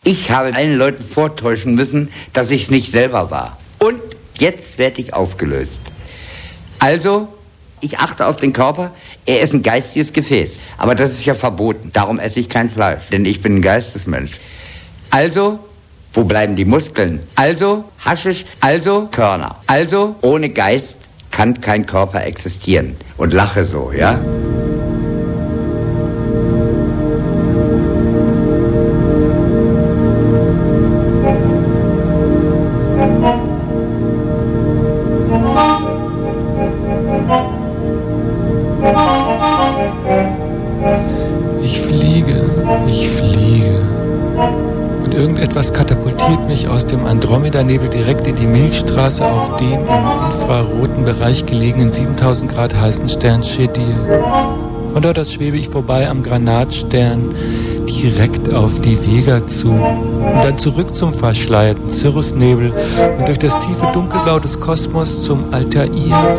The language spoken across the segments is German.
Ich habe allen Leuten vortäuschen müssen, dass ich es nicht selber war. Und jetzt werde ich aufgelöst. Also, ich achte auf den Körper, er ist ein geistiges Gefäß. Aber das ist ja verboten, darum esse ich kein Fleisch, denn ich bin ein Geistesmensch. Also, wo bleiben die Muskeln? Also, Haschisch, also Körner. Also, ohne Geist kann kein Körper existieren. Und lache so, ja? Ich fliege. Und irgendetwas katapultiert mich aus dem Andromeda-Nebel direkt in die Milchstraße auf den im infraroten Bereich gelegenen 7000 Grad heißen Stern Chedir. Von dort aus schwebe ich vorbei am Granatstern direkt auf die Vega zu und dann zurück zum verschleierten Cirrusnebel und durch das tiefe Dunkelblau des Kosmos zum Altair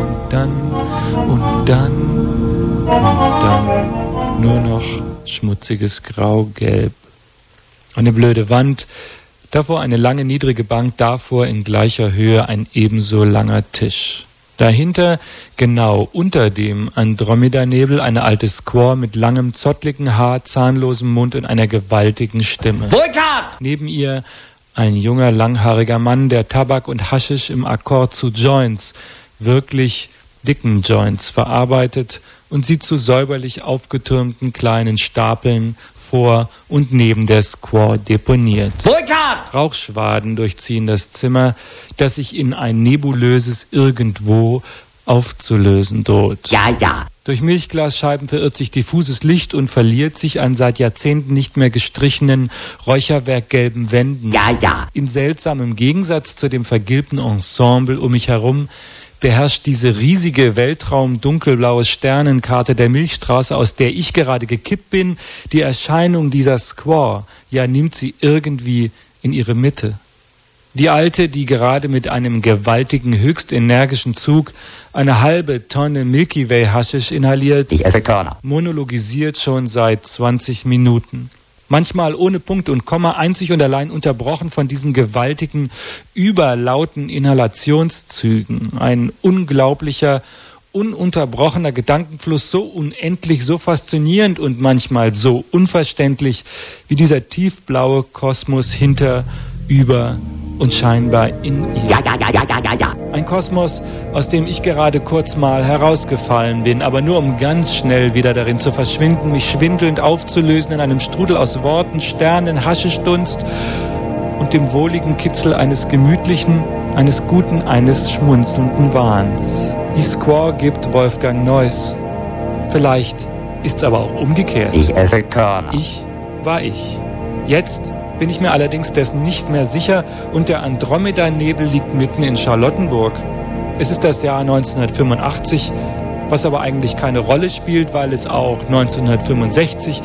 und dann nur noch schmutziges Graugelb. Eine blöde Wand, davor eine lange niedrige Bank, davor in gleicher Höhe ein ebenso langer Tisch. Dahinter, genau unter dem Andromeda-Nebel, eine alte Squaw mit langem, zottligen Haar, zahnlosem Mund und einer gewaltigen Stimme. Burkhard! Neben ihr ein junger, langhaariger Mann, der Tabak und Haschisch im Akkord zu Joints, wirklich dicken Joints, verarbeitet und sie zu säuberlich aufgetürmten kleinen Stapeln vor und neben der Squaw deponiert. Burkhard! Rauchschwaden durchziehen das Zimmer, das sich in ein nebulöses Irgendwo aufzulösen droht. Ja. Durch Milchglasscheiben verirrt sich diffuses Licht und verliert sich an seit Jahrzehnten nicht mehr gestrichenen, räucherwerkgelben Wänden. Ja. In seltsamem Gegensatz zu dem vergilbten Ensemble um mich herum beherrscht diese riesige weltraum-dunkelblaue Sternenkarte der Milchstraße, aus der ich gerade gekippt bin, die Erscheinung dieser Squaw, ja, nimmt sie irgendwie in ihre Mitte. Die Alte, die gerade mit einem gewaltigen, höchst energischen Zug eine halbe Tonne Milky Way Haschisch inhaliert, ich esse Körner, monologisiert schon seit 20 Minuten. Manchmal ohne Punkt und Komma, einzig und allein unterbrochen von diesen gewaltigen, überlauten Inhalationszügen. Ein unglaublicher, ununterbrochener Gedankenfluss, so unendlich, so faszinierend und manchmal so unverständlich wie dieser tiefblaue Kosmos hinter, über und scheinbar in ihr. Ja. Ein Kosmos, aus dem ich gerade kurz mal herausgefallen bin, aber nur um ganz schnell wieder darin zu verschwinden, mich schwindelnd aufzulösen in einem Strudel aus Worten, Sternen, Haschischdunst und dem wohligen Kitzel eines gemütlichen, eines guten, eines schmunzelnden Wahns. Die Squaw gibt Wolfgang Neuss. Vielleicht ist's aber auch umgekehrt. Ich esse Körner. Ich war ich. Jetzt bin ich mir allerdings dessen nicht mehr sicher und der Andromeda-Nebel liegt mitten in Charlottenburg. Es ist das Jahr 1985, was aber eigentlich keine Rolle spielt, weil es auch 1965,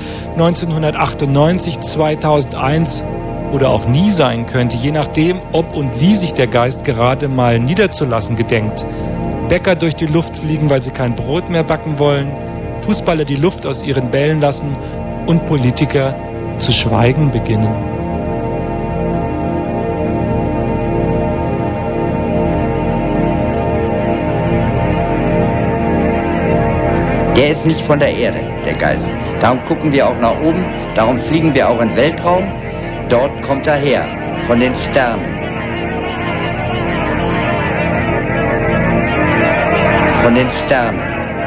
1998, 2001 oder auch nie sein könnte, je nachdem, ob und wie sich der Geist gerade mal niederzulassen gedenkt. Bäcker durch die Luft fliegen, weil sie kein Brot mehr backen wollen, Fußballer die Luft aus ihren Bällen lassen und Politiker zu schweigen beginnen. Der ist nicht von der Erde, der Geist. Darum gucken wir auch nach oben, darum fliegen wir auch in den Weltraum. Dort kommt er her, von den Sternen. Von den Sternen.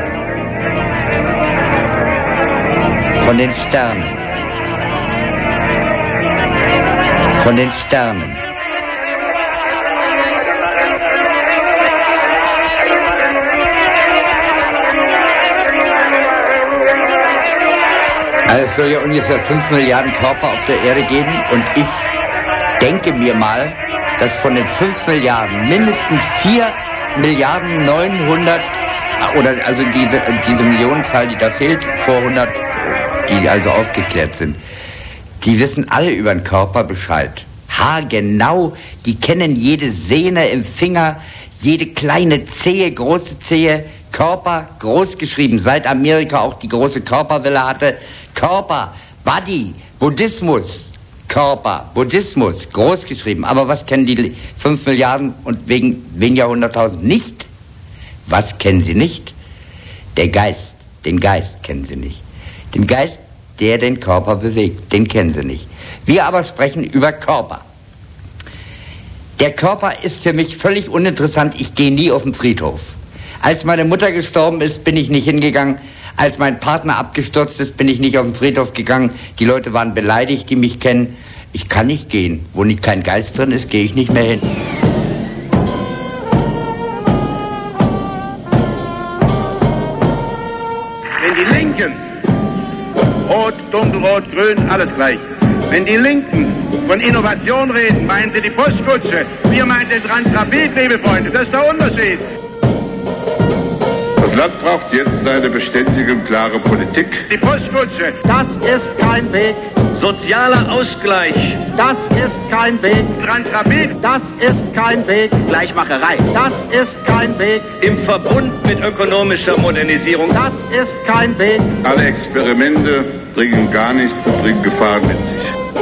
Von den Sternen. Von den Sternen. Also es soll ja ungefähr 5 Milliarden Körper auf der Erde geben und ich denke mir mal, dass von den 5 Milliarden mindestens 4 Milliarden 900, oder also diese Millionenzahl, die da fehlt, vor 100, die also aufgeklärt sind, die wissen alle über den Körper Bescheid. Haargenau, die kennen jede Sehne im Finger, jede kleine Zehe, große Zehe, Körper, groß geschrieben, seit Amerika auch die große Körperwelle hatte. Körper, Body, Buddhismus, Körper, Buddhismus, groß geschrieben. Aber was kennen die 5 Milliarden und weniger 100.000 nicht? Was kennen sie nicht? Der Geist, den Geist kennen sie nicht. Den Geist, der den Körper bewegt, den kennen sie nicht. Wir aber sprechen über Körper. Der Körper ist für mich völlig uninteressant. Ich gehe nie auf den Friedhof. Als meine Mutter gestorben ist, bin ich nicht hingegangen. Als mein Partner abgestürzt ist, bin ich nicht auf den Friedhof gegangen. Die Leute waren beleidigt, die mich kennen. Ich kann nicht gehen. Wo nicht kein Geist drin ist, gehe ich nicht mehr hin. Wenn die Linken, rot, dunkelrot, grün, alles gleich. Wenn die Linken von Innovation reden, meinen sie die Postkutsche. Wir meinen den Transrapid, liebe Freunde. Das ist der Unterschied. Das Land braucht jetzt eine beständige und klare Politik. Die Postkutsche. Das ist kein Weg. Sozialer Ausgleich. Das ist kein Weg. Transrapid. Das ist kein Weg. Gleichmacherei. Das ist kein Weg. Im Verbund mit ökonomischer Modernisierung. Das ist kein Weg. Alle Experimente bringen gar nichts und bringen Gefahren mit sich.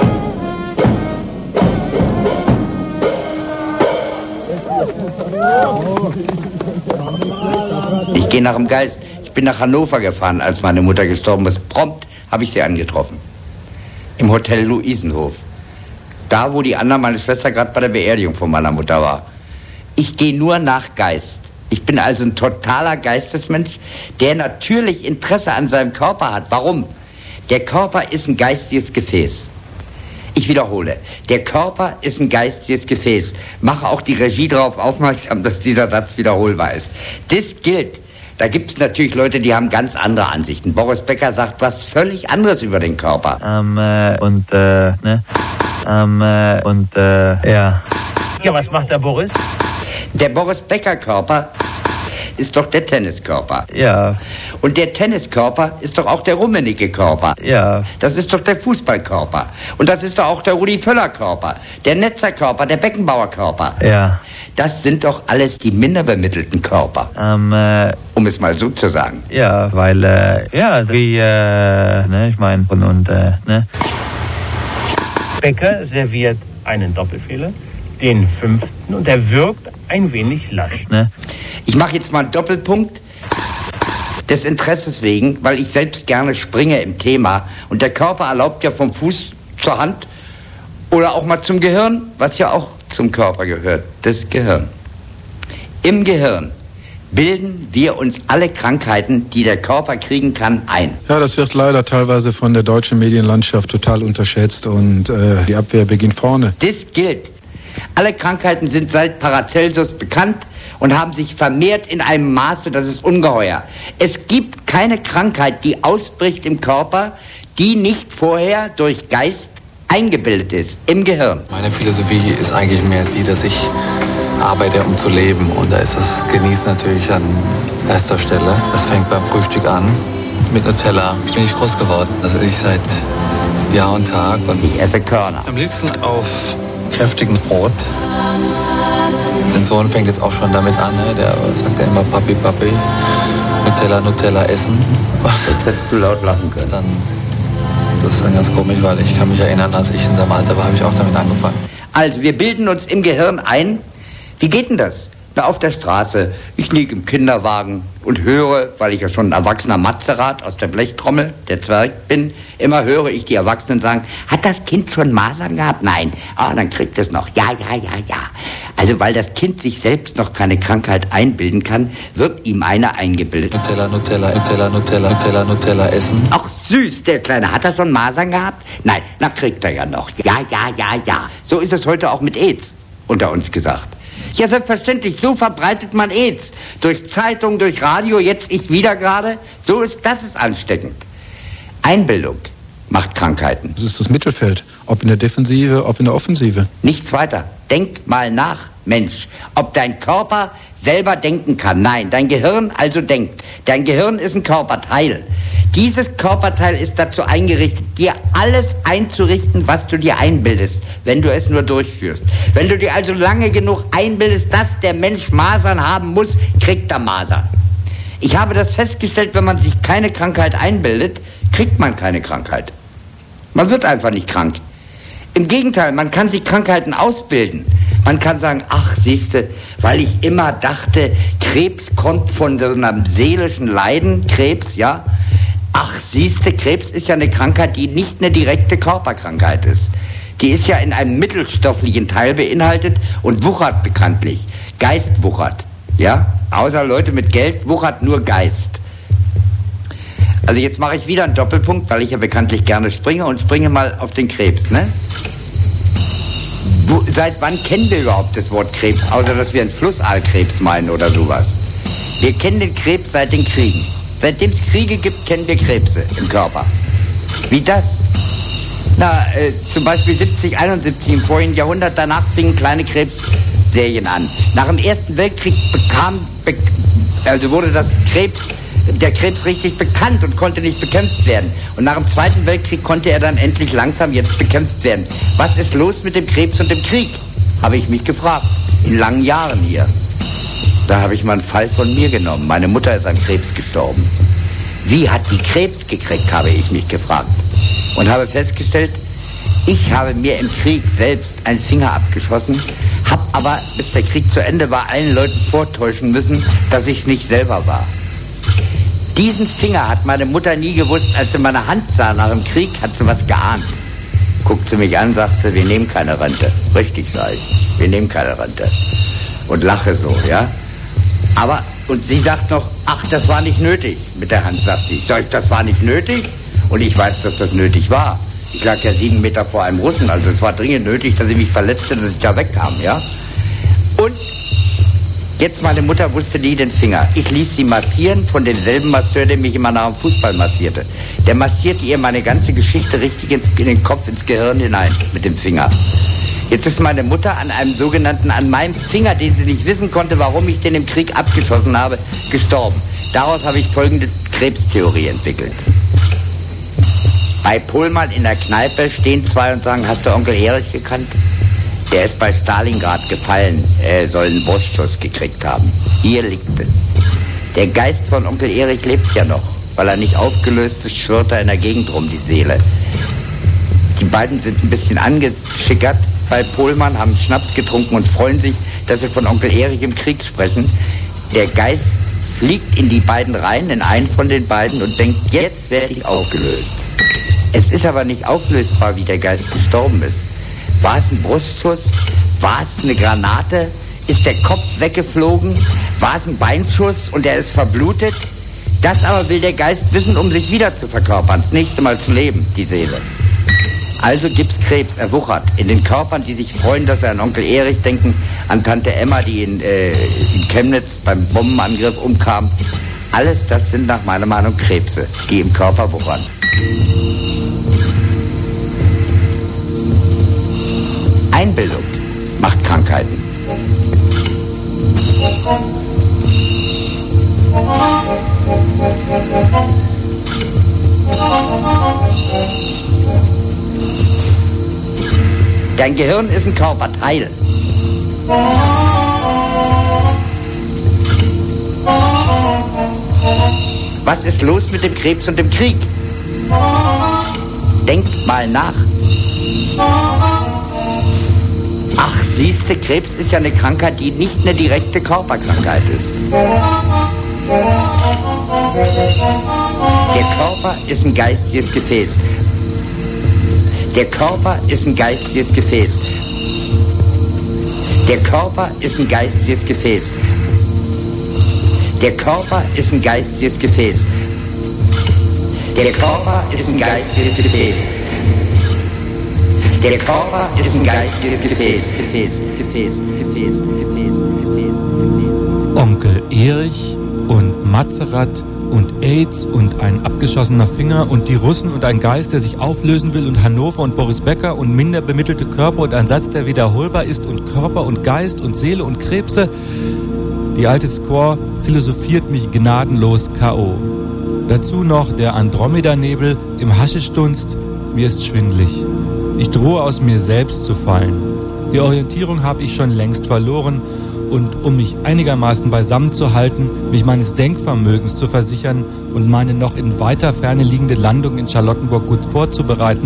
Ich gehe nach dem Geist. Ich bin nach Hannover gefahren, als meine Mutter gestorben ist. Prompt habe ich sie angetroffen. Im Hotel Luisenhof. Da, wo die Anna, meine Schwester, gerade bei der Beerdigung von meiner Mutter war. Ich gehe nur nach Geist. Ich bin also ein totaler Geistesmensch, der natürlich Interesse an seinem Körper hat. Warum? Der Körper ist ein geistiges Gefäß. Ich wiederhole, der Körper ist ein geistiges Gefäß. Mache auch die Regie darauf aufmerksam, dass dieser Satz wiederholbar ist. Das gilt. Da gibt es natürlich Leute, die haben ganz andere Ansichten. Boris Becker sagt was völlig anderes über den Körper. Ja. Ja, was macht der Boris? Der Boris Becker Körper ist doch der Tenniskörper. Ja. Und der Tenniskörper ist doch auch der Rummenigge Körper. Ja. Das ist doch der Fußballkörper. Und das ist doch auch der Rudi Völler Körper, der Netzer Körper, der Beckenbauer Körper. Ja. Das sind doch alles die minder bemittelten Körper. Um es mal so zu sagen. Ja, weil, ich meine, ne. Becker serviert einen Doppelfehler, den 5. und der wirkt ein wenig lasch, ne. Ich mache jetzt mal einen Doppelpunkt des Interesses wegen, weil ich selbst gerne springe im Thema. Und der Körper erlaubt ja vom Fuß zur Hand oder auch mal zum Gehirn, was ja auch zum Körper gehört, das Gehirn. Im Gehirn bilden wir uns alle Krankheiten, die der Körper kriegen kann, ein. Ja, das wird leider teilweise von der deutschen Medienlandschaft total unterschätzt und die Abwehr beginnt vorne. Das gilt. Alle Krankheiten sind seit Paracelsus bekannt und haben sich vermehrt in einem Maße, das ist ungeheuer. Es gibt keine Krankheit, die ausbricht im Körper, die nicht vorher durch Geist eingebildet ist, im Gehirn. Meine Philosophie ist eigentlich mehr die, dass ich arbeite, um zu leben. Und da ist das Genießen natürlich an erster Stelle. Das fängt beim Frühstück an mit Nutella. Ich bin nicht groß geworden. Das esse ich seit Jahr und Tag. Und ich esse Körner. Am liebsten auf kräftigen Brot. Mein Sohn fängt jetzt auch schon damit an. Ne? Der sagt ja immer Papi, Papi. Nutella essen. Jetzt hättest du laut lachen können. Das ist dann ganz komisch, weil ich kann mich erinnern, als ich in seinem Alter war, habe ich auch damit angefangen. Also wir bilden uns im Gehirn ein. Wie geht denn das? Na, auf der Straße. Ich liege im Kinderwagen und höre, weil ich ja schon ein erwachsener Matzerat aus der Blechtrommel, der Zwerg bin, immer höre ich die Erwachsenen sagen, hat das Kind schon Masern gehabt? Nein. Ah, dann kriegt es noch. Ja. Also weil das Kind sich selbst noch keine Krankheit einbilden kann, wird ihm eine eingebildet. Nutella essen. Auch süß, der Kleine. Hat er schon Masern gehabt? Nein, na kriegt er ja noch. Ja. So ist es heute auch mit AIDS, unter uns gesagt. Ja, selbstverständlich, so verbreitet man AIDS. Durch Zeitung, durch Radio, jetzt ich wieder gerade. Das ist ansteckend. Einbildung macht Krankheiten. Das ist das Mittelfeld, ob in der Defensive, ob in der Offensive. Nichts weiter. Denk mal nach, Mensch, ob dein Körper selber denken kann. Nein, dein Gehirn also denkt. Dein Gehirn ist ein Körperteil. Dieses Körperteil ist dazu eingerichtet, dir alles einzurichten, was du dir einbildest, wenn du es nur durchführst. Wenn du dir also lange genug einbildest, dass der Mensch Masern haben muss, kriegt er Masern. Ich habe das festgestellt, wenn man sich keine Krankheit einbildet, kriegt man keine Krankheit. Man wird einfach nicht krank. Im Gegenteil, man kann sich Krankheiten ausbilden. Man kann sagen, ach, siehste, weil ich immer dachte, Krebs kommt von so einem seelischen Leiden, Krebs, ja. Ach, siehste, Krebs ist ja eine Krankheit, die nicht eine direkte Körperkrankheit ist. Die ist ja in einem mittelstofflichen Teil beinhaltet und wuchert bekanntlich. Geist wuchert, ja. Außer Leute mit Geld wuchert nur Geist. Also jetzt mache ich wieder einen Doppelpunkt, weil ich ja bekanntlich gerne springe und springe mal auf den Krebs, ne? Seit wann kennen wir überhaupt das Wort Krebs, außer dass wir einen Flussaalkrebs meinen oder sowas? Wir kennen den Krebs seit den Kriegen. Seitdem es Kriege gibt, kennen wir Krebse im Körper. Wie das? Na, zum Beispiel 70, 71 im vorigen Jahrhundert, danach fingen kleine Krebsserien an. Nach dem Ersten Weltkrieg wurde der Krebs richtig bekannt und konnte nicht bekämpft werden. Und nach dem Zweiten Weltkrieg konnte er dann endlich langsam jetzt bekämpft werden. Was ist los mit dem Krebs und dem Krieg? Habe ich mich gefragt. In langen Jahren hier. Da habe ich mal einen Fall von mir genommen. Meine Mutter ist an Krebs gestorben. Wie hat die Krebs gekriegt, habe ich mich gefragt. Und habe festgestellt, ich habe mir im Krieg selbst einen Finger abgeschossen, habe aber, bis der Krieg zu Ende war, allen Leuten vortäuschen müssen, dass ich es nicht selber war. Diesen Finger hat meine Mutter nie gewusst. Als sie meine Hand sah nach dem Krieg, hat sie was geahnt. Guckt sie mich an, sagt sie, wir nehmen keine Rente. Richtig, sage ich, wir nehmen keine Rente. Und lache so, ja. Aber, und sie sagt noch, ach, das war nicht nötig. Mit der Hand sagt sie, sag ich, das war nicht nötig? Und ich weiß, dass das nötig war. Ich lag ja 7 Meter vor einem Russen, also es war dringend nötig, dass sie mich verletzte, dass ich da wegkam, ja. Und jetzt, meine Mutter wusste nie den Finger. Ich ließ sie massieren von demselben Masseur, der mich immer nach dem Fußball massierte. Der massierte ihr meine ganze Geschichte richtig in den Kopf, ins Gehirn hinein mit dem Finger. Jetzt ist meine Mutter an meinem Finger, den sie nicht wissen konnte, warum ich den im Krieg abgeschossen habe, gestorben. Daraus habe ich folgende Krebstheorie entwickelt. Bei Pohlmann in der Kneipe stehen zwei und sagen, hast du Onkel Erich gekannt? Der ist bei Stalingrad gefallen. Er soll einen Brustschuss gekriegt haben. Hier liegt es. Der Geist von Onkel Erich lebt ja noch, weil er nicht aufgelöst ist, schwirrt er in der Gegend rum, die Seele. Die beiden sind ein bisschen angeschickert bei Pohlmann, haben Schnaps getrunken und freuen sich, dass sie von Onkel Erich im Krieg sprechen. Der Geist fliegt in die beiden rein, in einen von den beiden und denkt, jetzt werde ich aufgelöst. Es ist aber nicht auflösbar, wie der Geist gestorben ist. War es ein Brustschuss? War es eine Granate? Ist der Kopf weggeflogen? War es ein Beinschuss und er ist verblutet? Das aber will der Geist wissen, um sich wieder zu verkörpern, das nächste Mal zu leben, die Seele. Also gibt's Krebs, er wuchert in den Körpern, die sich freuen, dass sie an Onkel Erich denken, an Tante Emma, die in Chemnitz beim Bombenangriff umkam. Alles das sind nach meiner Meinung Krebse, die im Körper wuchern. Einbildung macht Krankheiten. Dein Gehirn ist ein Körperteil. Was ist los mit dem Krebs und dem Krieg? Denkt mal nach. Ach, siehste, Krebs ist ja eine Krankheit, die nicht eine direkte Körperkrankheit ist. Der Körper ist ein geistiges Gefäß. Der Körper ist ein geistiges Gefäß. Der Körper ist ein geistiges Gefäß. Der Körper ist ein geistiges Gefäß. Der Körper ist ein geistiges Gefäß. Der Körper ist ein geistiges Gefäß. Onkel Erich und Mazerat und AIDS und ein abgeschossener Finger und die Russen und ein Geist, der sich auflösen will und Hannover und Boris Becker und minder bemittelte Körper und ein Satz, der wiederholbar ist und Körper und Geist und Seele und Krebse. Die alte Squaw philosophiert mich gnadenlos K.O. Dazu noch der Andromeda-Nebel im Haschischdunst. Mir ist schwindlig. Ich drohe aus mir selbst zu fallen. Die Orientierung habe ich schon längst verloren und um mich einigermaßen beisammen zu halten, mich meines Denkvermögens zu versichern und meine noch in weiter Ferne liegende Landung in Charlottenburg gut vorzubereiten,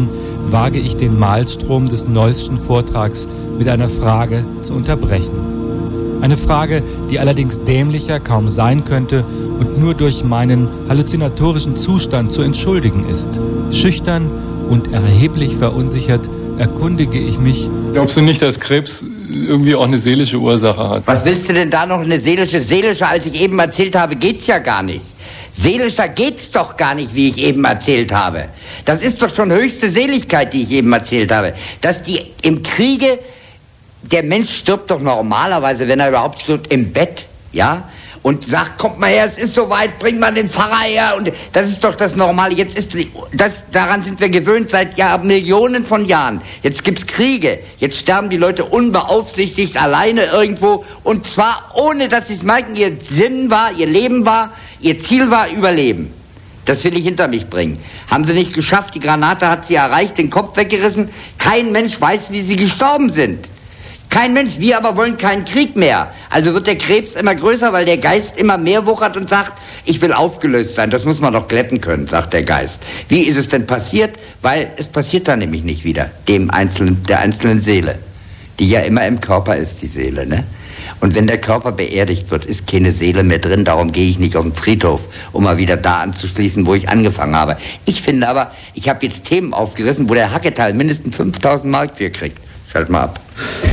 wage ich den Mahlstrom des Neuschen Vortrags mit einer Frage zu unterbrechen. Eine Frage, die allerdings dämlicher kaum sein könnte und nur durch meinen halluzinatorischen Zustand zu entschuldigen ist. Schüchtern und erheblich verunsichert erkundige ich mich. Glaubst du nicht, dass Krebs irgendwie auch eine seelische Ursache hat? Was willst du denn da noch eine seelische? Seelischer, als ich eben erzählt habe, geht's ja gar nicht. Seelischer geht's doch gar nicht, wie ich eben erzählt habe. Das ist doch schon höchste Seligkeit, die ich eben erzählt habe. Dass die im Kriege, der Mensch stirbt doch normalerweise, wenn er überhaupt stirbt, im Bett, ja? Und sagt, kommt mal her, es ist soweit, bring mal den Pfarrer her. Und das ist doch das Normale. Jetzt ist daran sind wir gewöhnt seit Millionen von Jahren. Jetzt gibt's Kriege. Jetzt sterben die Leute unbeaufsichtigt alleine irgendwo. Und zwar ohne, dass sie es merken, ihr Sinn war, ihr Leben war, ihr Ziel war Überleben. Das will ich hinter mich bringen. Haben sie nicht geschafft, die Granate hat sie erreicht, den Kopf weggerissen. Kein Mensch weiß, wie sie gestorben sind. Kein Mensch, wir aber wollen keinen Krieg mehr. Also wird der Krebs immer größer, weil der Geist immer mehr wuchert und sagt, ich will aufgelöst sein, das muss man doch glätten können, sagt der Geist. Wie ist es denn passiert? Weil es passiert da nämlich nicht wieder, der einzelnen Seele, die ja immer im Körper ist, die Seele, ne? Und wenn der Körper beerdigt wird, ist keine Seele mehr drin, darum gehe ich nicht auf den Friedhof, um mal wieder da anzuschließen, wo ich angefangen habe. Ich finde aber, ich habe jetzt Themen aufgerissen, wo der Hacketeil mindestens 5.000 Mark für kriegt. Schalt mal ab.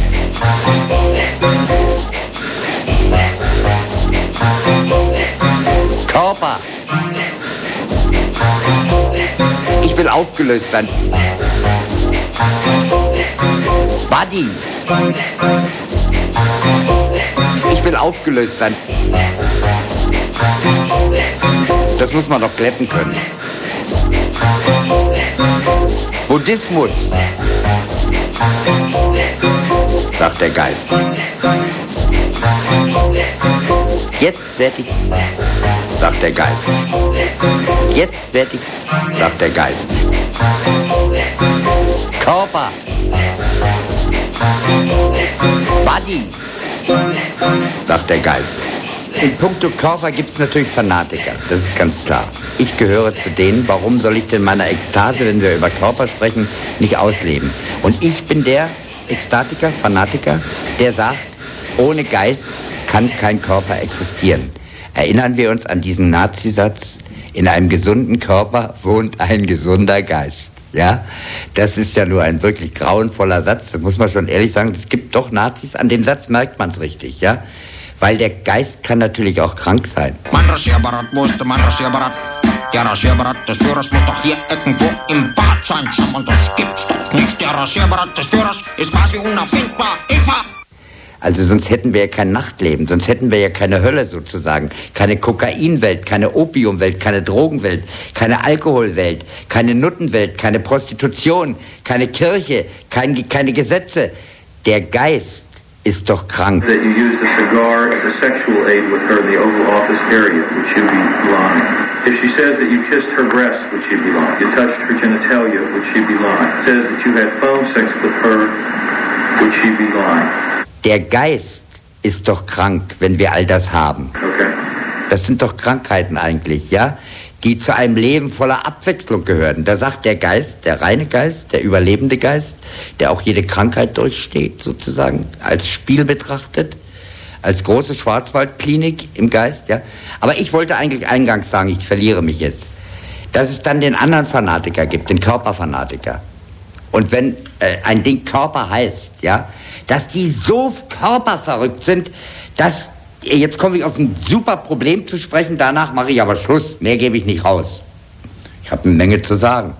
Körper. Ich will aufgelöst sein. Body. Ich will aufgelöst sein. Das muss man doch glätten können. Buddhismus, sagt der Geist. Jetzt werd ich, sagt der Geist. Jetzt werd ich, sagt der Geist. Körper. Body, sagt der Geist. In puncto Körper gibt es natürlich Fanatiker, das ist ganz klar. Ich gehöre zu denen, warum soll ich denn meine Ekstase, wenn wir über Körper sprechen, nicht ausleben? Und ich bin der Ekstatiker, Fanatiker, der sagt, ohne Geist kann kein Körper existieren. Erinnern wir uns an diesen Nazisatz, in einem gesunden Körper wohnt ein gesunder Geist. Ja, das ist ja nur ein wirklich grauenvoller Satz, das muss man schon ehrlich sagen. Es gibt doch Nazis, an dem Satz merkt man es richtig, ja. Weil der Geist kann natürlich auch krank sein. Mein Rasierapparat musste, mein Rasierapparat. Der Rasierapparat des Führers muss doch hier irgendwo im Bad sein. Und das gibt's doch nicht. Der Rasierapparat des Führers ist quasi unerfindbar. Eva! Also sonst hätten wir ja kein Nachtleben, sonst hätten wir ja keine Hölle sozusagen. Keine Kokainwelt, keine Opiumwelt, keine Drogenwelt, keine Alkoholwelt, keine Nuttenwelt, keine Prostitution, keine Kirche, keine Gesetze. Der Geist ist doch krank. That you used a cigar as a sexual aid with her in the Oval Office area, would she be lying? If she says that you kissed her breast, would she be lying? You touched her genitalia, would she be lying? Says that you had phone sex with her, would she be lying? Der Geist ist doch krank, wenn wir all das haben. Okay. Das sind doch Krankheiten eigentlich, ja? Die zu einem Leben voller Abwechslung gehören. Da sagt der Geist, der reine Geist, der überlebende Geist, der auch jede Krankheit durchsteht, sozusagen, als Spiel betrachtet, als große Schwarzwaldklinik im Geist, ja. Aber ich wollte eigentlich eingangs sagen, ich verliere mich jetzt, dass es dann den anderen Fanatiker gibt, den Körperfanatiker. Und wenn ein Ding Körper heißt, ja, dass die so körperverrückt sind, dass, jetzt komme ich auf ein super Problem zu sprechen, danach mache ich aber Schluss, mehr gebe ich nicht raus. Ich habe eine Menge zu sagen.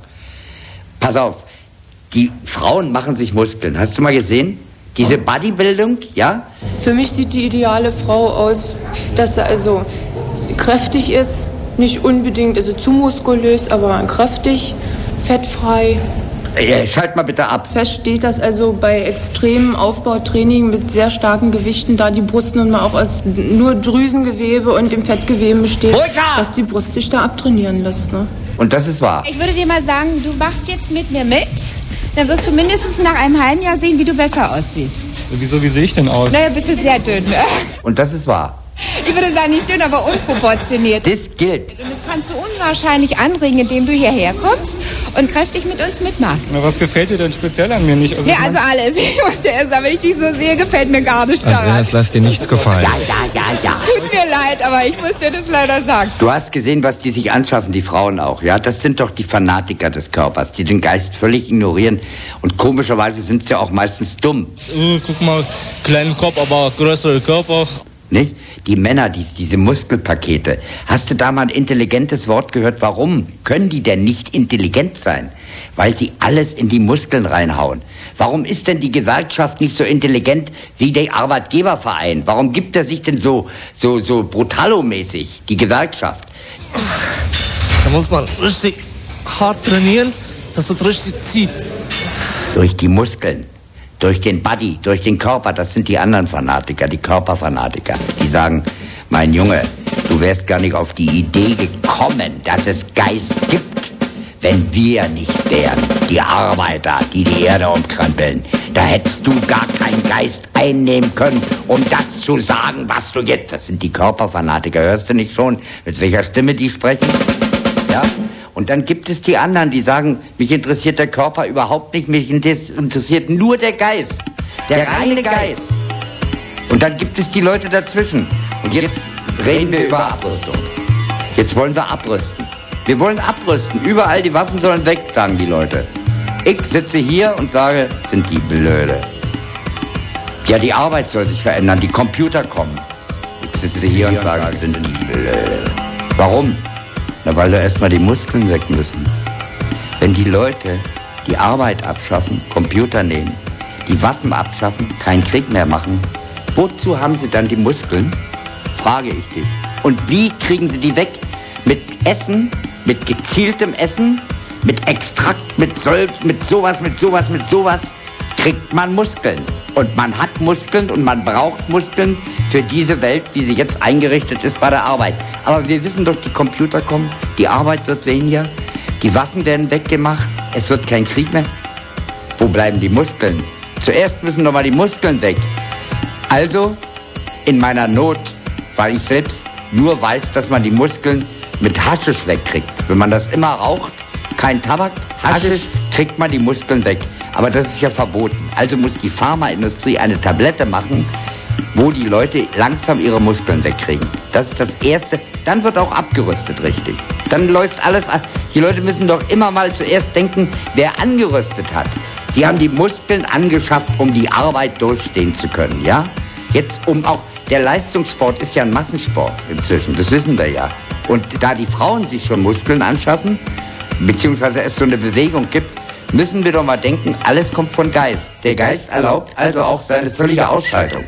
Pass auf, die Frauen machen sich Muskeln, hast du mal gesehen? Diese Bodybildung, ja? Für mich sieht die ideale Frau aus, dass sie also kräftig ist, nicht unbedingt, also zu muskulös, aber kräftig, fettfrei. Schalt mal bitte ab. Fest steht, dass also bei extremem Aufbautraining mit sehr starken Gewichten, da die Brust nun mal auch aus nur Drüsengewebe und dem Fettgewebe besteht, dass die Brust sich da abtrainieren lässt. Ne? Und das ist wahr. Ich würde dir mal sagen, du machst jetzt mit mir mit, dann wirst du mindestens nach einem halben Jahr sehen, wie du besser aussiehst. Wieso, wie sehe ich denn aus? Naja, bist du sehr dünn. Und das ist wahr. Ich würde sagen, nicht dünn, aber unproportioniert. Das gilt. Und das kannst du unwahrscheinlich anregen, indem du hierher kommst und kräftig mit uns mitmachst. Na, was gefällt dir denn speziell an mir nicht? Also alles. Ich muss dir erst sagen, wenn ich dich so sehe, gefällt mir gar nicht daran. Andreas, lass dir nichts gefallen. Ja. Tut mir leid, aber ich muss dir das leider sagen. Du hast gesehen, was die sich anschaffen, die Frauen auch, ja? Das sind doch die Fanatiker des Körpers, die den Geist völlig ignorieren. Und komischerweise sind sie ja auch meistens dumm. Guck mal, kleinen Kopf, aber größere Körper. Nicht? Die Männer, diese Muskelpakete. Hast du da mal ein intelligentes Wort gehört? Warum können die denn nicht intelligent sein? Weil sie alles in die Muskeln reinhauen. Warum ist denn die Gewerkschaft nicht so intelligent wie der Arbeitgeberverein? Warum gibt er sich denn so brutalo-mäßig, die Gewerkschaft? Da muss man richtig hart trainieren, dass es richtig zieht. Durch die Muskeln, durch den Body, durch den Körper. Das sind die anderen Fanatiker, die Körperfanatiker. Die sagen, mein Junge, du wärst gar nicht auf die Idee gekommen, dass es Geist gibt, wenn wir nicht wären, die Arbeiter, die die Erde umkrempeln. Da hättest du gar keinen Geist einnehmen können, um das zu sagen, was du jetzt... Das sind die Körperfanatiker. Hörst du nicht schon, mit welcher Stimme die sprechen? Ja? Und dann gibt es die anderen, die sagen, mich interessiert der Körper überhaupt nicht, mich interessiert nur der Geist. Der reine Geist. Und dann gibt es die Leute dazwischen. Und jetzt reden wir über Abrüstung. Jetzt wollen wir abrüsten. Wir wollen abrüsten. Überall die Waffen sollen weg, sagen die Leute. Ich sitze hier und sage, sind die blöde. Ja, die Arbeit soll sich verändern, die Computer kommen. Ich sitze hier und sage, sind die blöde. Warum? Na, weil da erstmal die Muskeln weg müssen. Wenn die Leute die Arbeit abschaffen, Computer nehmen, die Waffen abschaffen, keinen Krieg mehr machen, wozu haben sie dann die Muskeln? Frage ich dich. Und wie kriegen sie die weg? Mit Essen, mit gezieltem Essen, mit Extrakt, mit sowas kriegt man Muskeln. Und man hat Muskeln und man braucht Muskeln für diese Welt, wie sie jetzt eingerichtet ist bei der Arbeit. Aber wir wissen doch, die Computer kommen, die Arbeit wird weniger, die Waffen werden weggemacht, es wird kein Krieg mehr. Wo bleiben die Muskeln? Zuerst müssen doch mal die Muskeln weg. Also, in meiner Not, weil ich selbst nur weiß, dass man die Muskeln mit Haschisch wegkriegt. Wenn man das immer raucht, kein Tabak, Haschisch, kriegt man die Muskeln weg. Aber das ist ja verboten. Also muss die Pharmaindustrie eine Tablette machen, wo die Leute langsam ihre Muskeln wegkriegen. Das ist das Erste. Dann wird auch abgerüstet, richtig. Dann läuft alles ab. Die Leute müssen doch immer mal zuerst denken, wer angerüstet hat. Sie haben die Muskeln angeschafft, um die Arbeit durchstehen zu können, ja? Jetzt der Leistungssport ist ja ein Massensport inzwischen, das wissen wir ja. Und da die Frauen sich schon Muskeln anschaffen, beziehungsweise es so eine Bewegung gibt, müssen wir doch mal denken, alles kommt von Geist. Der Geist erlaubt also auch seine völlige Ausschaltung.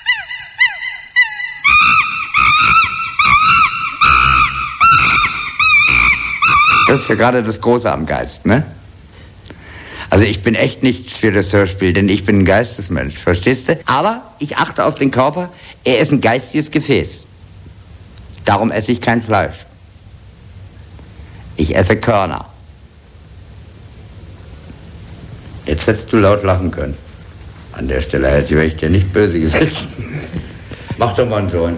Das ist ja gerade das Große am Geist, ne? Also ich bin echt nichts für das Hörspiel, denn ich bin ein Geistesmensch, verstehst du? Aber ich achte auf den Körper, er ist ein geistiges Gefäß. Darum esse ich kein Fleisch. Ich esse Körner. Jetzt hättest du laut lachen können. An der Stelle hätte ich dir nicht böse gewesen. Mach doch mal einen Sohn.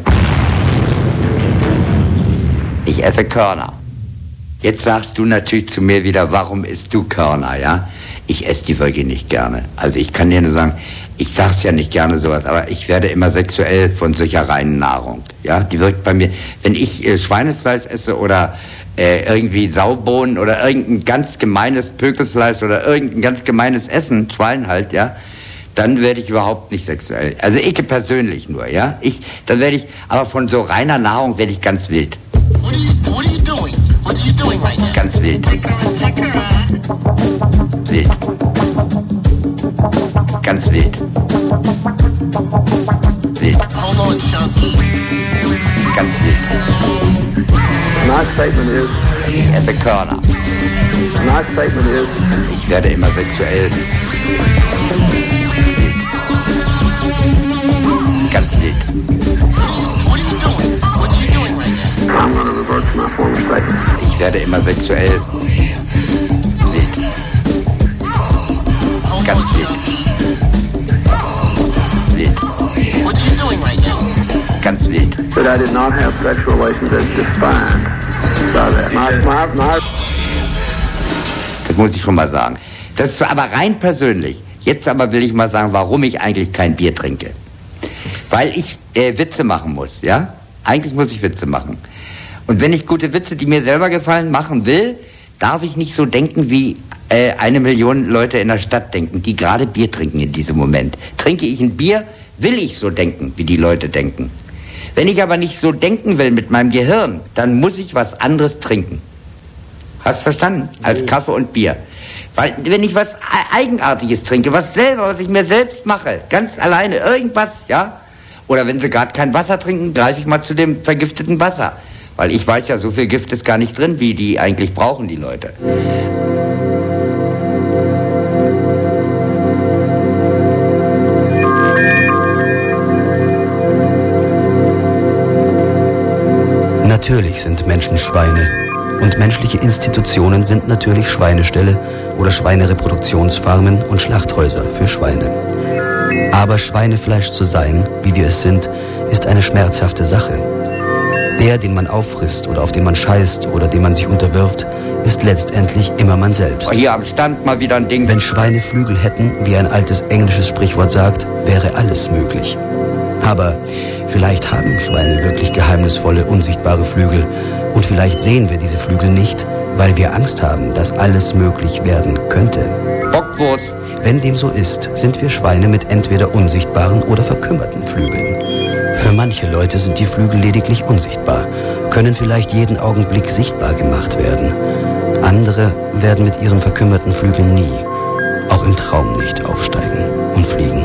Ich esse Körner. Jetzt sagst du natürlich zu mir wieder, warum isst du Körner, ja? Ich esse die wirklich nicht gerne. Also ich kann dir nur sagen, ich sag's ja nicht gerne sowas, aber ich werde immer sexuell von solcher reinen Nahrung, ja? Die wirkt bei mir, wenn ich Schweinefleisch esse oder irgendwie Saubohnen oder irgendein ganz gemeines Pökelfleisch oder irgendein ganz gemeines Essen, Schwein halt, ja, dann werde ich überhaupt nicht sexuell. Also ich persönlich nur, ja. Dann werde ich, aber von so reiner Nahrung werde ich ganz wild. What are you doing right now? Ganz wild. Wild. Ganz wild. Wild. Hold on, Chunky. Ganz wild. My statement is, ich esse Körner. My statement is, ich werde immer sexuell. Ganz wild. What are you doing? What are you doing right now? I'm gonna revert to my former statement. Ich werde immer sexuell. Wild. Ganz wild. Wild. What are you doing right now? Ganz wild. but I did not have sexual relations as defined by that. Das muss ich schon mal sagen. Das ist aber rein persönlich. Jetzt aber will ich mal sagen, warum ich eigentlich kein Bier trinke. Weil ich Witze machen muss, ja? Eigentlich muss ich Witze machen. Und wenn ich gute Witze, die mir selber gefallen, machen will, darf ich nicht so denken, wie 1 Million Leute in der Stadt denken, die gerade Bier trinken in diesem Moment. Trinke ich ein Bier, will ich so denken, wie die Leute denken. Wenn ich aber nicht so denken will mit meinem Gehirn, dann muss ich was anderes trinken. Hast du verstanden? Als Kaffee und Bier. Weil wenn ich was Eigenartiges trinke, was ich mir selbst mache, ganz alleine, irgendwas, ja? Oder wenn sie gerade kein Wasser trinken, greife ich mal zu dem vergifteten Wasser. Weil ich weiß ja, so viel Gift ist gar nicht drin, wie die eigentlich brauchen, die Leute. Natürlich sind Menschen Schweine. Und menschliche Institutionen sind natürlich Schweineställe oder Schweinereproduktionsfarmen und Schlachthäuser für Schweine. Aber Schweinefleisch zu sein, wie wir es sind, ist eine schmerzhafte Sache. Der, den man auffrisst oder auf den man scheißt oder dem man sich unterwirft, ist letztendlich immer man selbst. Hier am Stand mal wieder ein Ding. Wenn Schweine Flügel hätten, wie ein altes englisches Sprichwort sagt, wäre alles möglich. Aber vielleicht haben Schweine wirklich geheimnisvolle, unsichtbare Flügel. Und vielleicht sehen wir diese Flügel nicht, weil wir Angst haben, dass alles möglich werden könnte. Bockwurst. Wenn dem so ist, sind wir Schweine mit entweder unsichtbaren oder verkümmerten Flügeln. Für manche Leute sind die Flügel lediglich unsichtbar, können vielleicht jeden Augenblick sichtbar gemacht werden. Andere werden mit ihren verkümmerten Flügeln nie, auch im Traum nicht aufsteigen und fliegen.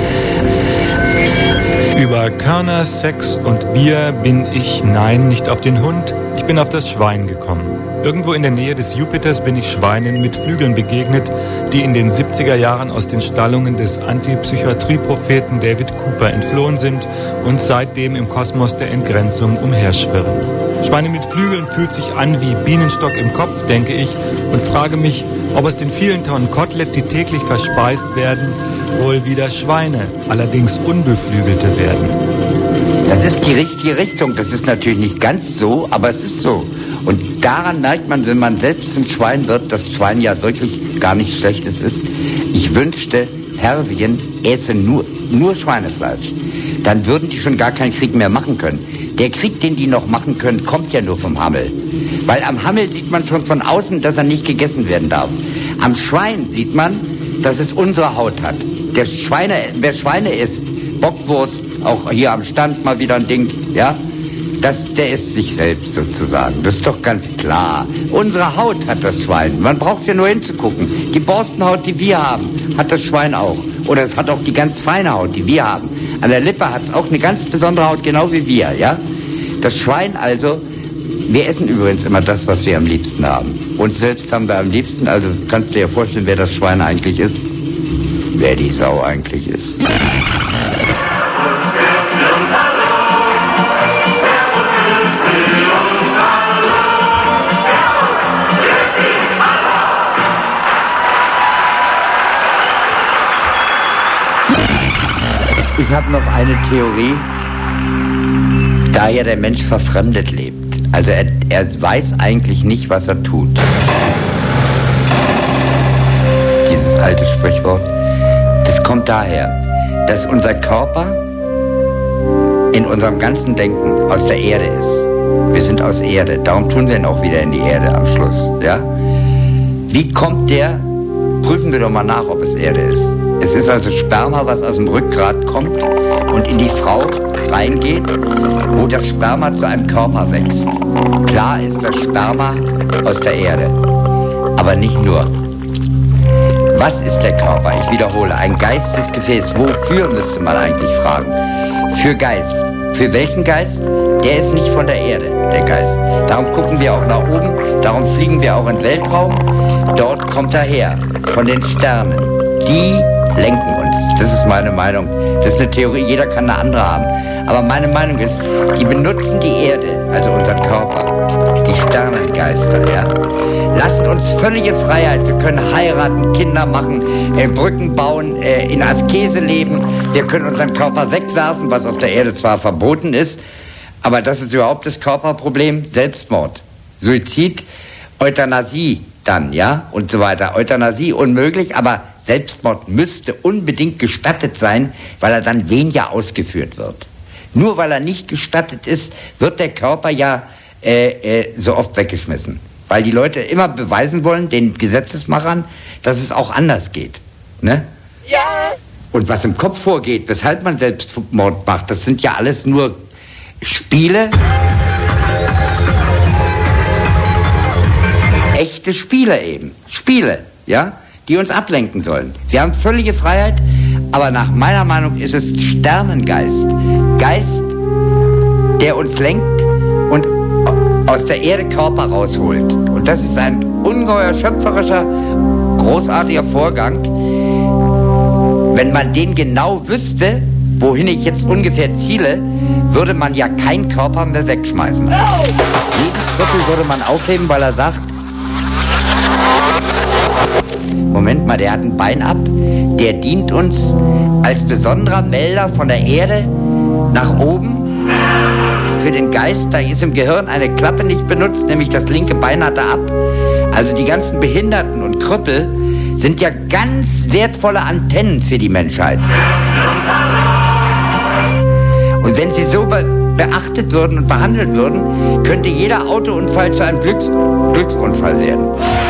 Über Körner, Sex und Bier bin ich, nein, nicht auf den Hund, ich bin auf das Schwein gekommen. Irgendwo in der Nähe des Jupiters bin ich Schweinen mit Flügeln begegnet, die in den 70er Jahren aus den Stallungen des Antipsychiatrie-Propheten David Cooper entflohen sind und seitdem im Kosmos der Entgrenzung umherschwirren. Schweine mit Flügeln fühlt sich an wie Bienenstock im Kopf, denke ich, und frage mich, ob aus den vielen Tonnen Kotelett, die täglich verspeist werden, wohl wieder Schweine, allerdings unbeflügelte werden. Das ist die richtige Richtung. Das ist natürlich nicht ganz so, aber es ist so. Und daran merkt man, wenn man selbst zum Schwein wird, dass Schwein ja wirklich gar nichts Schlechtes ist. Ich wünschte, Persien äße nur Schweinefleisch. Dann würden die schon gar keinen Krieg mehr machen können. Der Krieg, den die noch machen können, kommt ja nur vom Hammel. Weil am Hammel sieht man schon von außen, dass er nicht gegessen werden darf. Am Schwein sieht man, dass es unsere Haut hat. Wer Schweine isst, Bockwurst, auch hier am Stand mal wieder ein Ding, ja, der isst sich selbst sozusagen. Das ist doch ganz klar. Unsere Haut hat das Schwein. Man braucht ja nur hinzugucken. Die Borstenhaut, die wir haben, hat das Schwein auch. Oder es hat auch die ganz feine Haut, die wir haben. An der Lippe hat es auch eine ganz besondere Haut, genau wie wir, ja. Das Schwein also, wir essen übrigens immer das, was wir am liebsten haben. Uns selbst haben wir am liebsten, also kannst du dir ja vorstellen, wer das Schwein eigentlich ist. Wer die Sau eigentlich ist. Ich habe noch eine Theorie, da ja der Mensch verfremdet lebt. Also er weiß eigentlich nicht, was er tut. Dieses alte Sprichwort, das kommt daher, dass unser Körper in unserem ganzen Denken aus der Erde ist. Wir sind aus Erde, darum tun wir ihn auch wieder in die Erde am Schluss. Ja? Wie kommt der? Prüfen wir doch mal nach, ob es Erde ist. Es ist also Sperma, was aus dem Rückgrat kommt und in die Frau reingeht, wo das Sperma zu einem Körper wächst. Klar ist das Sperma aus der Erde, aber nicht nur. Was ist der Körper? Ich wiederhole, ein Geistesgefäß. Wofür, müsste man eigentlich fragen? Für Geist. Für welchen Geist? Der ist nicht von der Erde, der Geist. Darum gucken wir auch nach oben, darum fliegen wir auch in den Weltraum. Dort kommt er her, von den Sternen. Die lenken uns. Das ist meine Meinung. Das ist eine Theorie, jeder kann eine andere haben. Aber meine Meinung ist, die benutzen die Erde, also unseren Körper, die Sternengeister, ja. Lassen uns völlige Freiheit. Wir können heiraten, Kinder machen, Brücken bauen, in Askese leben. Wir können unseren Körper wegwerfen, was auf der Erde zwar verboten ist, Aber das ist überhaupt das Körperproblem, Selbstmord, Suizid, Euthanasie dann, ja, und so weiter. Euthanasie unmöglich, aber Selbstmord müsste unbedingt gestattet sein, weil er dann weniger ausgeführt wird. Nur weil er nicht gestattet ist, wird der Körper ja so oft weggeschmissen. Weil die Leute immer beweisen wollen, den Gesetzesmachern, dass es auch anders geht. Ne? Ja. Und was im Kopf vorgeht, weshalb man Selbstmord macht, das sind ja alles nur Spiele. Echte Spiele eben. Spiele, ja, die uns ablenken sollen. Wir haben völlige Freiheit, aber nach meiner Meinung ist es Sternengeist. Geist, der uns lenkt und aus der Erde Körper rausholt. Und das ist ein ungeheuer schöpferischer, großartiger Vorgang. Wenn man den genau wüsste, wohin ich jetzt ungefähr ziele, würde man ja keinen Körper mehr wegschmeißen. Jeden Viertel würde man aufheben, weil er sagt, Moment mal, der hat ein Bein ab, der dient uns als besonderer Melder von der Erde nach oben. Für den Geist, da ist im Gehirn eine Klappe nicht benutzt, nämlich das linke Bein hat er ab. Also die ganzen Behinderten und Krüppel sind ja ganz wertvolle Antennen für die Menschheit. Und wenn sie so beachtet würden und behandelt würden, könnte jeder Autounfall zu einem Glücksunfall werden.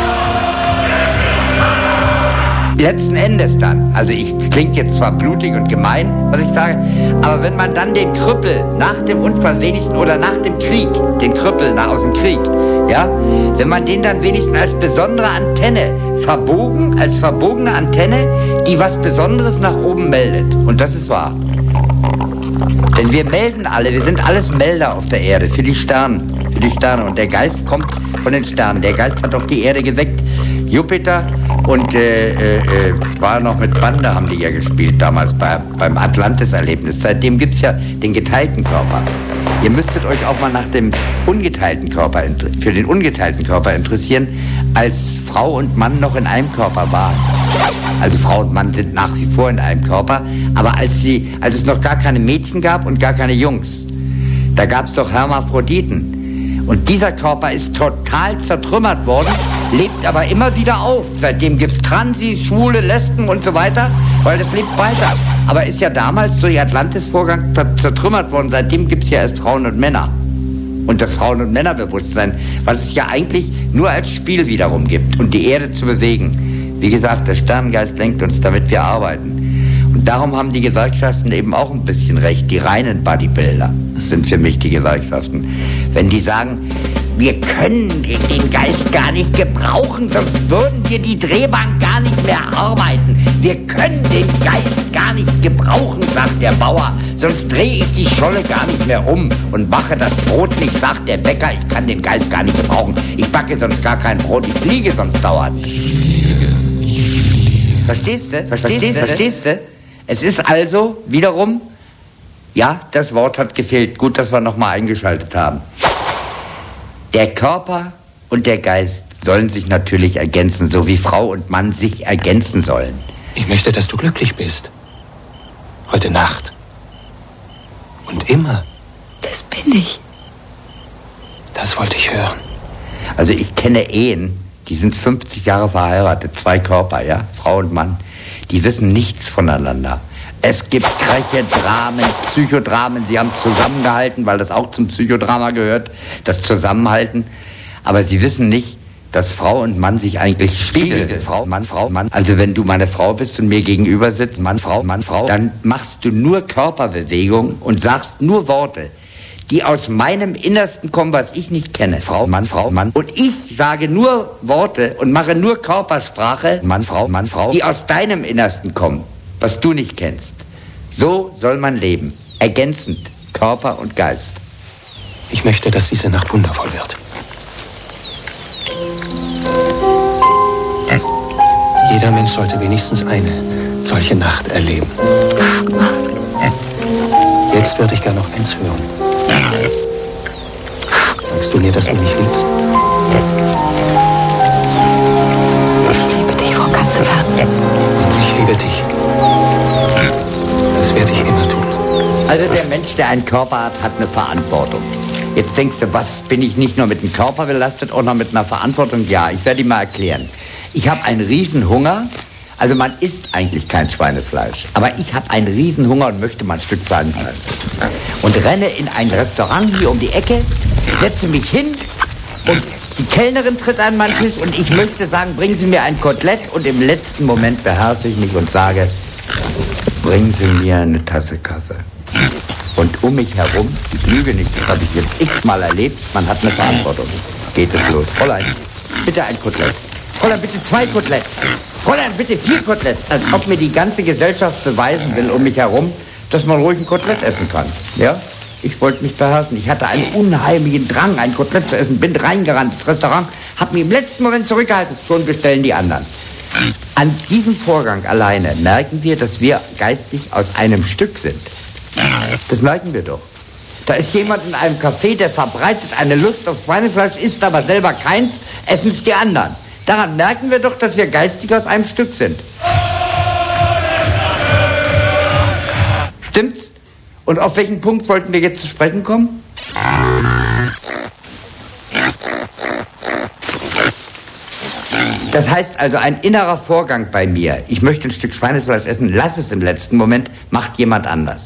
Letzten Endes dann, also es klingt jetzt zwar blutig und gemein, was ich sage, aber wenn man dann den Krüppel nach dem Unfall wenigstens oder nach dem Krieg, den Krüppel aus dem Krieg, ja, wenn man den dann wenigstens als besondere Antenne als verbogene Antenne, die was Besonderes nach oben meldet. Und das ist wahr. Denn wir melden alle, wir sind alles Melder auf der Erde für die Sterne. Und der Geist kommt von den Sternen. Der Geist hat auch die Erde geweckt. Jupiter und war noch mit Banda, haben die ja gespielt damals beim Atlantis-Erlebnis. Seitdem gibt es ja den geteilten Körper. Ihr müsstet euch auch mal nach dem ungeteilten Körper, für den ungeteilten Körper interessieren, als Frau und Mann noch in einem Körper waren. Also Frau und Mann sind nach wie vor in einem Körper, aber als es noch gar keine Mädchen gab und gar keine Jungs, da gab es doch Hermaphroditen. Und dieser Körper ist total zertrümmert worden, lebt aber immer wieder auf. Seitdem gibt es Transis, Schwule, Lesben und so weiter, weil das lebt weiter. Aber ist ja damals durch Atlantis-Vorgang zertrümmert worden. Seitdem gibt es ja erst Frauen und Männer. Und das Frauen- und Männerbewusstsein, was es ja eigentlich nur als Spiel wiederum gibt. Und die Erde zu bewegen. Wie gesagt, der Sternengeist lenkt uns, damit wir arbeiten. Und darum haben die Gewerkschaften eben auch ein bisschen recht. Die reinen Bodybuilder sind für mich die Gewerkschaften. Wenn die sagen, wir können den Geist gar nicht gebrauchen, sonst würden wir die Drehbank gar nicht mehr arbeiten. Wir können den Geist gar nicht gebrauchen, sagt der Bauer, sonst drehe ich die Scholle gar nicht mehr um und mache das Brot nicht, sagt der Bäcker, ich kann den Geist gar nicht gebrauchen. Ich backe sonst gar kein Brot, ich fliege sonst dauernd. Verstehst du? Es ist also wiederum, ja, das Wort hat gefehlt. Gut, dass wir nochmal eingeschaltet haben. Der Körper und der Geist sollen sich natürlich ergänzen, so wie Frau und Mann sich ergänzen sollen. Ich möchte, dass du glücklich bist. Heute Nacht. Und immer. Das bin ich. Das wollte ich hören. Also ich kenne Ehen, die sind 50 Jahre verheiratet, 2 Körper, ja, Frau und Mann. Die wissen nichts voneinander. Es gibt Kräche, Dramen, Psychodramen. Sie haben zusammengehalten, weil das auch zum Psychodrama gehört, das Zusammenhalten. Aber sie wissen nicht, dass Frau und Mann sich eigentlich spiegeln. Frau, Mann. Also wenn du meine Frau bist und mir gegenüber sitzt, Mann, Frau, dann machst du nur Körperbewegungen und sagst nur Worte, die aus meinem Innersten kommen, was ich nicht kenne. Frau, Mann. Und ich sage nur Worte und mache nur Körpersprache, Mann, Frau, die aus deinem Innersten kommen, was du nicht kennst. So soll man leben. Ergänzend, Körper und Geist. Ich möchte, dass diese Nacht wundervoll wird. Jeder Mensch sollte wenigstens eine solche Nacht erleben. Jetzt würde ich gerne noch eins hören. Sagst du mir, dass du mich liebst? Ich liebe dich von ganzem Herzen. Und ich liebe dich. Das werde ich immer tun. Also der Mensch, der einen Körper hat, hat eine Verantwortung. Jetzt denkst du, was, bin ich nicht nur mit dem Körper belastet, auch noch mit einer Verantwortung? Ja, ich werde dir mal erklären. Ich habe einen Riesenhunger. Also man isst eigentlich kein Schweinefleisch. Aber ich habe einen Riesenhunger und möchte mal ein Stück Schweinefleisch. Und renne in ein Restaurant hier um die Ecke, setze mich hin und die Kellnerin tritt an meinen Tisch und ich möchte sagen, bringen Sie mir ein Kotelett. Und im letzten Moment beherrsche ich mich und sage, bringen Sie mir eine Tasse Kaffee. Und um mich herum, ich lüge nicht, das habe ich jetzt x-mal erlebt, man hat eine Verantwortung. Geht es los. Fräulein, bitte ein Kotelett. Fräulein, bitte 2 Koteletts. Fräulein, bitte 4 Koteletts. Als ob mir die ganze Gesellschaft beweisen will um mich herum, dass man ruhig ein Kotelett essen kann. Ja? Ich wollte mich beherrschen. Ich hatte einen unheimlichen Drang, ein Kotelett zu essen. Bin reingerannt ins Restaurant, habe mich im letzten Moment zurückgehalten. Schon bestellen die anderen. An diesem Vorgang alleine merken wir, dass wir geistig aus einem Stück sind. Das merken wir doch. Da ist jemand in einem Café, der verbreitet eine Lust auf Schweinefleisch, isst aber selber keins, essen es die anderen. Daran merken wir doch, dass wir geistig aus einem Stück sind. Stimmt's? Und auf welchen Punkt wollten wir jetzt zu sprechen kommen? Das heißt also, ein innerer Vorgang bei mir. Ich möchte ein Stück Schweinefleisch essen, lass es im letzten Moment, macht jemand anders.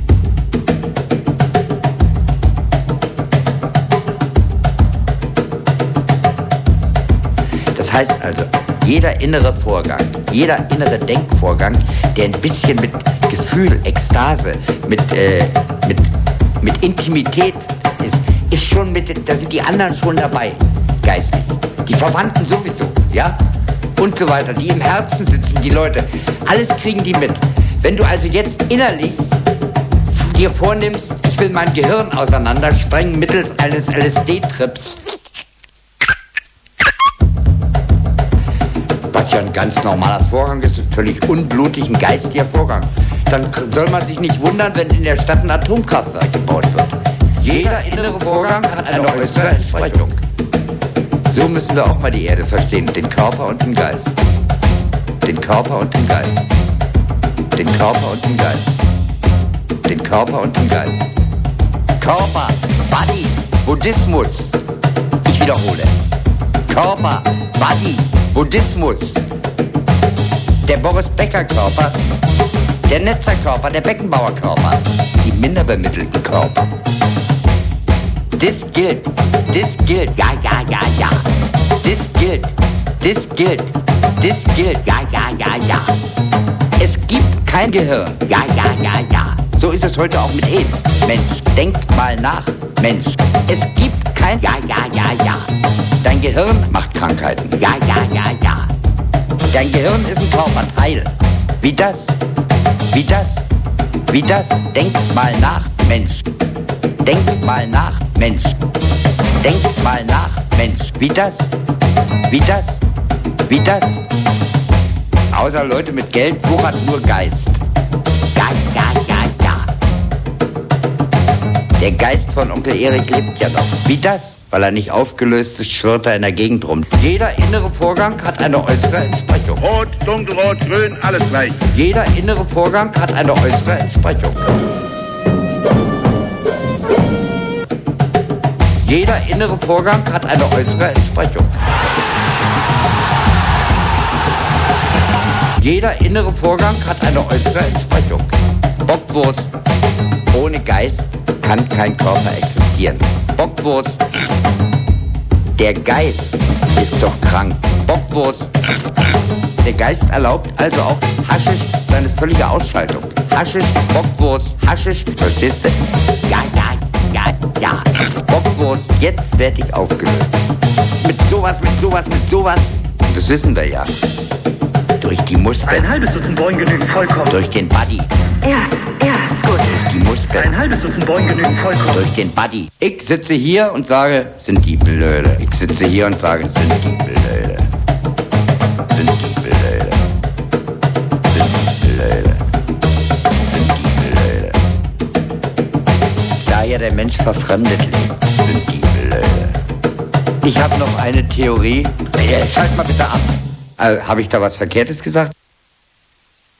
Das heißt also, jeder innere Vorgang, jeder innere Denkvorgang, der ein bisschen mit Gefühl, Ekstase, mit Intimität ist schon da sind die anderen schon dabei, geistig. Die Verwandten sowieso, ja? Und so weiter, die im Herzen sitzen, die Leute. Alles kriegen die mit. Wenn du also jetzt innerlich dir vornimmst, ich will mein Gehirn auseinandersprengen mittels eines LSD-Trips, was ja ein ganz normaler Vorgang ist, ein völlig unblutig, ein geistiger Vorgang, dann soll man sich nicht wundern, wenn in der Stadt ein Atomkraftwerk gebaut wird. Jeder innere Vorgang hat eine äußere Entsprechung. So müssen wir auch mal die Erde verstehen, den Körper und den Geist. Den Körper und den Geist. Den Körper und den Geist. Den Körper und den Geist. Körper, Body, Buddhismus. Ich wiederhole. Körper, Body, Buddhismus. Der Boris Becker Körper, der Netzer Körper, der Beckenbauer Körper, die minderbemittelten Körper. Das gilt, ja, ja, ja, ja. Das gilt, ja, ja, ja, ja. Es gibt kein Gehirn, ja, ja, ja, ja. So ist es heute auch mit AIDS. Mensch, denkt mal nach, Mensch. Es gibt kein, ja, ja, ja, ja. Dein Gehirn macht Krankheiten, ja, ja, ja, ja. Dein Gehirn ist ein Körperteil. Wie das, denkt mal nach, Mensch. Denkt mal nach, Mensch. Denkt mal nach, Mensch. Wie das. Außer Leute mit Geld wuchert nur Geist. Ja, ja, ja, ja. Der Geist von Onkel Erich lebt ja noch. Wie das? Weil er nicht aufgelöst ist, schwirrt er in der Gegend rum. Jeder innere Vorgang hat eine äußere Entsprechung. Rot, dunkelrot, grün, alles gleich. Jeder innere Vorgang hat eine äußere Entsprechung. Jeder innere Vorgang hat eine äußere Entsprechung. Jeder innere Vorgang hat eine äußere Entsprechung. Bockwurst. Ohne Geist kann kein Körper existieren. Bockwurst. Der Geist ist doch krank. Bockwurst. Der Geist erlaubt also auch Haschisch seine völlige Ausschaltung. Haschisch, Bockwurst, Haschisch, verstehst du? Ja, ja, ja, ja. Bockwurst, jetzt werde ich aufgelöst. Mit sowas. Das wissen wir ja. Durch die Muskeln. Ein halbes Dutzend Beugen genügen vollkommen. Durch den Body. Ja, ist gut. Durch die Muskeln. Ein halbes Dutzend Beugen genügen vollkommen. Durch den Body. Ich sitze hier und sage, sind die blöde. Ich sitze hier und sage, sind die blöde. Sind die blöde. Sind die blöde. Sind die blöde. Da ja der Mensch verfremdet lebt, sind die blöde. Ich habe noch eine Theorie. Schalt mal bitte ab. Habe ich da was Verkehrtes gesagt?